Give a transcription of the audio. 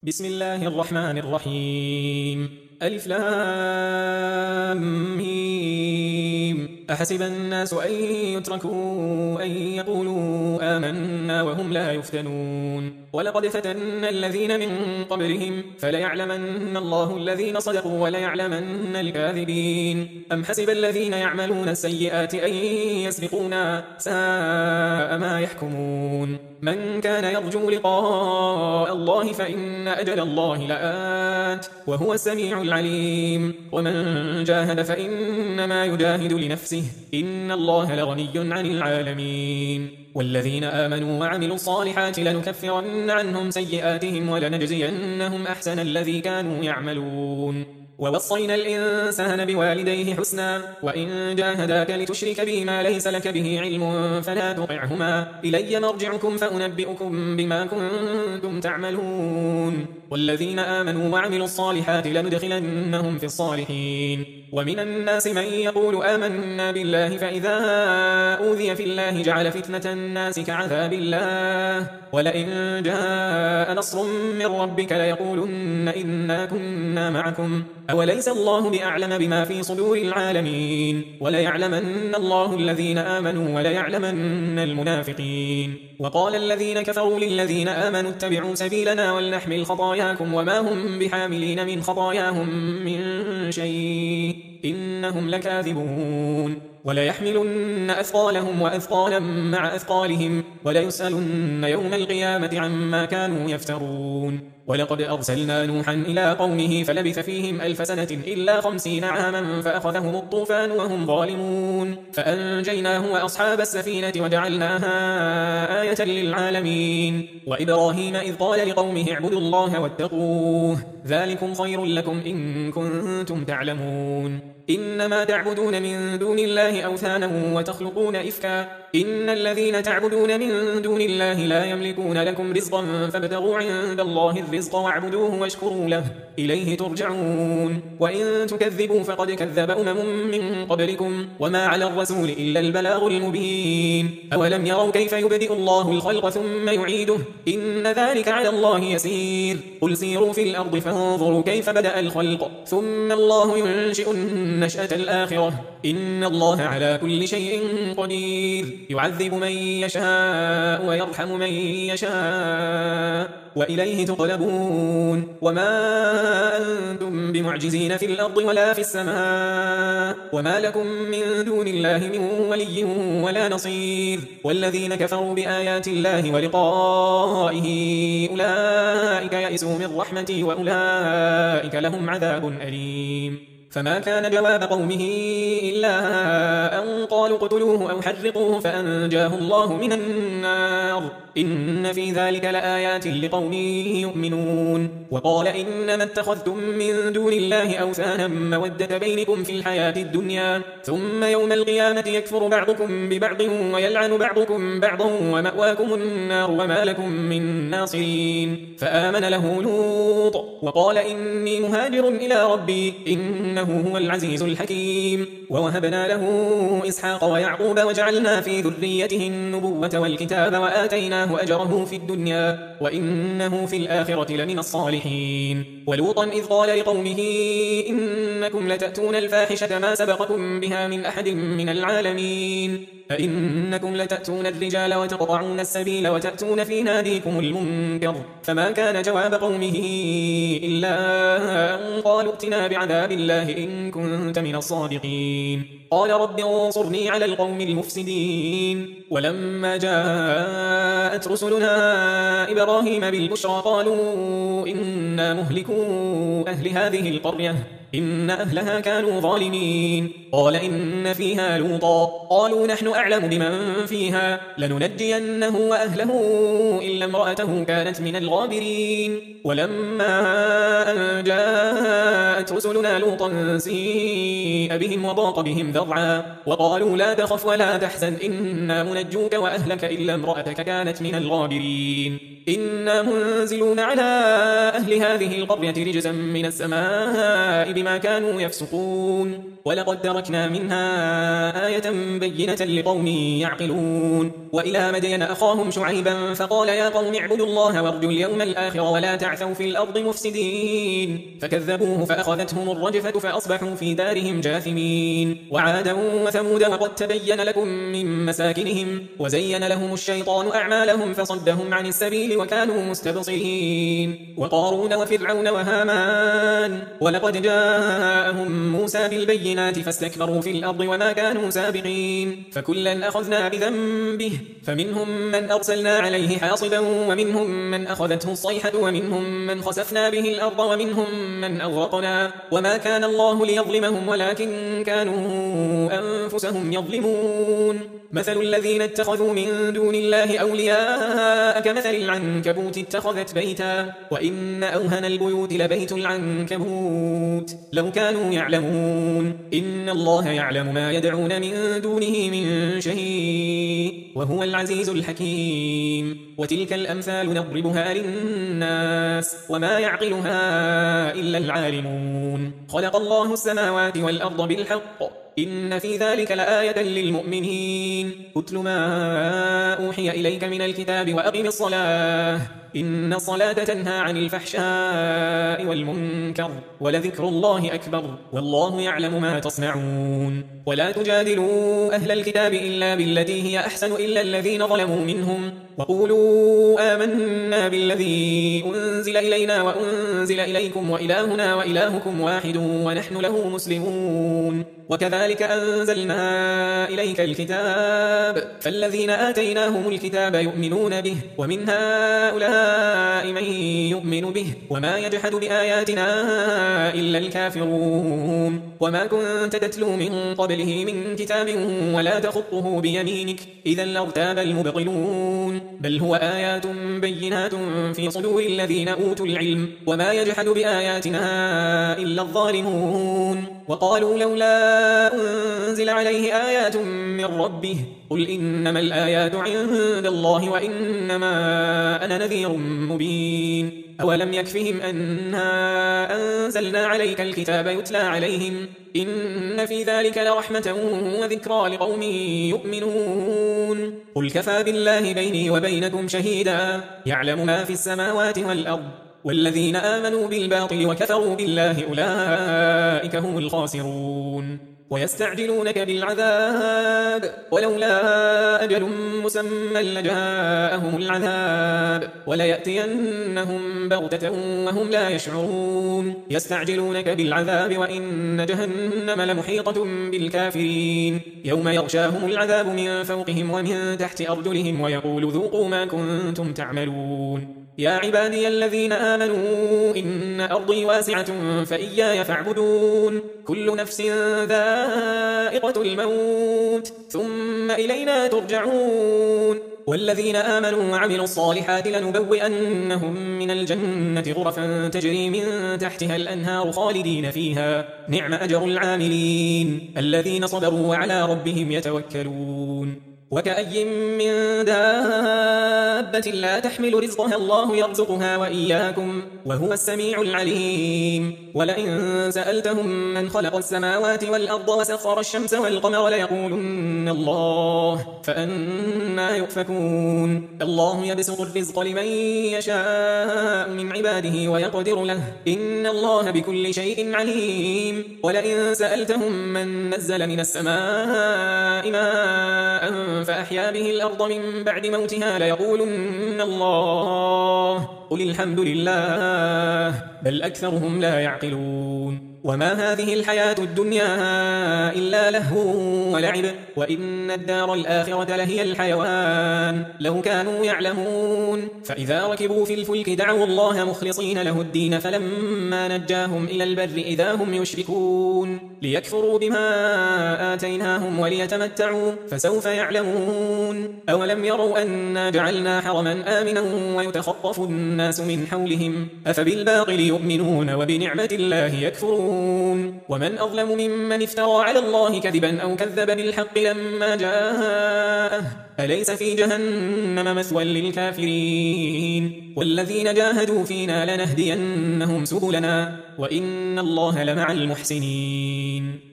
بسم الله الرحمن الرحيم. ألف لام ميم. أحسب الناس أن يتركوا أن يقولوا آمنا وهم لا يفتنون. ولقد فتنا الذين من قبلهم فليعلمن الله الذين صدقوا وليعلمن الكاذبين. أم حسب الذين يعملون السيئات أن يسبقونا ساء ما يحكمون. من كان يرجو لقاء الله فإن أجل الله لآت وهو السميع العليم. ومن جاهد فإنما يجاهد لنفسه إن الله لغني عن العالمين. والذين آمنوا وعملوا الصالحات لنكفرن عنهم سيئاتهم ولنجزينهم أحسن الذي كانوا يعملون. ووصينا الإنسان بوالديه حسنا وإن جاهداك لتشرك بي ما ليس لك به علم فلا تطعهما إلي مرجعكم فأنبئكم بما كنتم تعملون. والذين آمنوا وعملوا الصالحات لندخلنهم في الصالحين. ومن الناس من يقول آمنا بالله فإذا أوذي في الله جعل فتنة الناس كعذاب الله ولئن جاء نصر من ربك ليقولن إنا كنا معكم أوليس الله بأعلم بما في صدور العالمين. وليعلمن الله الذين آمنوا وليعلمن المنافقين. وقال الذين كفروا للذين آمنوا اتبعوا سبيلنا ولنحمل خطاياكم وما هم بحاملين من خطاياهم من شيء إنهم لكاذبون. وليحملن أثقالهم وأثقالا مع أثقالهم وليسألن يوم القيامة عما كانوا يفترون. ولقد أرسلنا نوحا إلى قومه فلبث فيهم 1000 سنة إلا 50 عاما فأخذهم الطوفان وهم ظالمون فأنجيناه وأصحاب السفينة وجعلناها آية للعالمين. وإبراهيم إذ قال لقومه اعبدوا الله واتقوه ذلكم خير لكم إن كنتم تعلمون. إنما تعبدون من دون الله أوثانا وتخلقون إفكا إن الذين تعبدون من دون الله لا يملكون لكم رزقا فابتغوا عند الله الرزق واعبدوه واشكروا له إليه ترجعون. وإن تكذبوا فقد كذب من قبلكم وما على الرسول إلا البلاغ المبين. أولم يروا كيف يبدئ الله الخلق ثم يعيده إن ذلك على الله يسير. قل سيروا في الأرض فانظروا كيف بدأ الخلق ثم الله ينشئ النشأة الآخرة إن الله على كل شيء قدير. يعذب من يشاء ويرحم من يشاء وإليه تقلبون. وما أنتم بمعجزين في الأرض ولا في السماء وما لكم من دون الله من ولي ولا نصير. والذين كفروا بآيات الله ولقائه أولئك يئسوا من رحمتي وأولئك لهم عذاب أليم. فما كان جواب قومه إلا أن قالوا اقتلوه أو حرقوه فأنجاه الله من النار إن في ذلك لآيات لقوم يؤمنون. وقال إنما اتخذتم من دون الله أوثانا مودة بينكم في الحياة الدنيا ثم يوم القيامة يكفر بعضكم ببعض ويلعن بعضكم بعضا ومأواكم النار وما لكم من ناصرين. فآمن له لوط وقال إني مهاجر إلى ربي إنه هو العزيز الحكيم. ووهبنا له إسحاق ويعقوب وجعلنا في ذريته النبوة والكتاب وآتيناه أجره في الدنيا وإنه في الآخرة لمن الصالحين. ولوطا إذ قال لقومه إنكم لتأتون الفاحشة ما سبقكم بها من أحد من العالمين أئنكم لتأتون الرجال وتقطعون السبيل وتأتون في ناديكم المنكر. فما كان جواب قومه إلا أن قالوا ائتنا بعذاب الله إن كنت من الصادقين. قال رب انصرني على القوم المفسدين. ولما جاءت رسلنا إبراهيم بالبشرى قالوا إنا مهلكو أهل هذه القرية إن أهلها كانوا ظالمين. قال إن فيها لوطا قالوا نحن أعلم بمن فيها لننجينه وأهله إلا امرأته كانت من الغابرين. ولما أن جاءت رسلنا لوطا سيء بهم وضاق بهم ذرعا وقالوا لا تخف ولا تحزن إنا منجوك وأهلك إلا امرأتك كانت من الغابرين. إنا منزلون على أهل هذه القرية رجزا من السماء بما كانوا يفسقون ولقد تركنا منها آية بينة لقوم يعقلون وإلى مدين أخاهم شعيبا فقال يا قوم اعبدوا الله وارجوا اليوم الآخر ولا تعثوا في الأرض مفسدين فكذبوه فأخذتهم الرجفة فأصبحوا في دارهم جاثمين وعادا وثمود وقد تبين لكم من مساكنهم وزين لهم الشيطان أعمالهم فصدهم عن السبيل وكانوا مستبصرين وقارون وفرعون وهامان ولقد جاءهم موسى بالبينات فاستكبروا في الأرض وما كانوا سابقين فكلا أخذنا بذنبه فمنهم من أرسلنا عليه حاصبا ومنهم من أخذته الصيحة ومنهم من خسفنا به الأرض ومنهم من أغرقنا وما كان الله ليظلمهم ولكن كانوا أنفسهم يظلمون مثل الذين اتخذوا من دون الله أولياء كمثل العنكبوت اتخذت بيتا وإن أوهن البيوت لبيت العنكبوت لو كانوا يعلمون إن الله يعلم ما يدعون من دونه من شيء وهو العزيز الحكيم وتلك الأمثال نضربها للناس وما يعقلها إلا العالمون خلق الله السماوات والأرض بالحق إن في ذلك لآية للمؤمنين أتل ما أوحي إليك من الكتاب وأقم الصلاة إن الصلاة تنهى عن الفحشاء والمنكر ولذكر الله أكبر والله يعلم ما تصنعون ولا تجادلوا أهل الكتاب إلا بالتي هي أحسن إلا الذين ظلموا منهم وقولوا آمنا بالذي أنزل إلينا وأنزل إليكم وإلهنا وإلهكم واحد ونحن له مسلمون وكذلك أنزلنا إليك الكتاب فالذين آتيناهم الكتاب يؤمنون به ومن هؤلاء من يؤمن به وما يجحد بآياتنا إلا الكافرون وما كنت تتلو من قبله من كتاب ولا تخطه بيمينك إذا لارتاب المبطلون بل هو آيات بينات في صدور الذين أوتوا العلم وما يجحد بآياتنا إلا الظالمون وقالوا لولا أنزل عليه آيات من ربه قل إنما الآيات عند الله وإنما أنا نذير مبين أولم يكفهم أننا أنزلنا عليك الكتاب يتلى عليهم إن في ذلك لرحمة وذكرى لقوم يؤمنون قل كفى بالله بيني وبينكم شهيدا يعلم ما في السماوات والأرض والذين آمنوا بالباطل وكفروا بالله أولئك هم الخاسرون ويستعجلونك بالعذاب ولولا أجل مسمى لجاءهم العذاب وليأتينهم بغتة وهم لا يشعرون يستعجلونك بالعذاب وإن جهنم لمحيطة بالكافرين يوم يغشاهم العذاب من فوقهم ومن تحت أرجلهم ويقول ذوقوا ما كنتم تعملون يا عبادي الذين آمنوا إن أرضي واسعة فإياي فاعبدون كل نفس ذائقة الموت ثم إلينا ترجعون والذين آمنوا وعملوا الصالحات لنبوئنهم من الجنة غرفا تجري من تحتها الأنهار خالدين فيها نعم أجر العاملين الذين صبروا وعلى ربهم يتوكلون وكأي من دابة لا تحمل رزقها الله يرزقها وإياكم وهو السميع العليم ولئن سألتهم من خلق السماوات والأرض وسخر الشمس والقمر ليقولن الله فأنا يؤفكون الله يبسط الرزق لمن يشاء من عباده ويقدر له إن الله بكل شيء عليم ولئن سألتهم من نزل من السماء ماء فأحيا به الأرض من بعد موتها ليقولن الله قل الحمد لله بل أكثرهم لا يعقلون وما هذه الحياة الدنيا إلا لهو ولعب وإن الدار الآخرة لهي الحيوان لو كانوا يعلمون فإذا ركبوا في الفلك دعوا الله مخلصين له الدين فلما نجاهم إلى البر إذا هم يشركون ليكفروا بما آتيناهم وليتمتعوا فسوف يعلمون أولم يروا أنا جعلنا حرما آمنا ويتخطف الناس من حولهم أفبالباطل يؤمنون وبنعمة الله يكفرون ينكرون ومن أظلم ممن افترى على الله كذبا أو كذب بالحق لما جاءه أليس في جهنم مثوى للكافرين والذين جاهدوا فينا لنهدينهم سبلنا وإن الله لمع المحسنين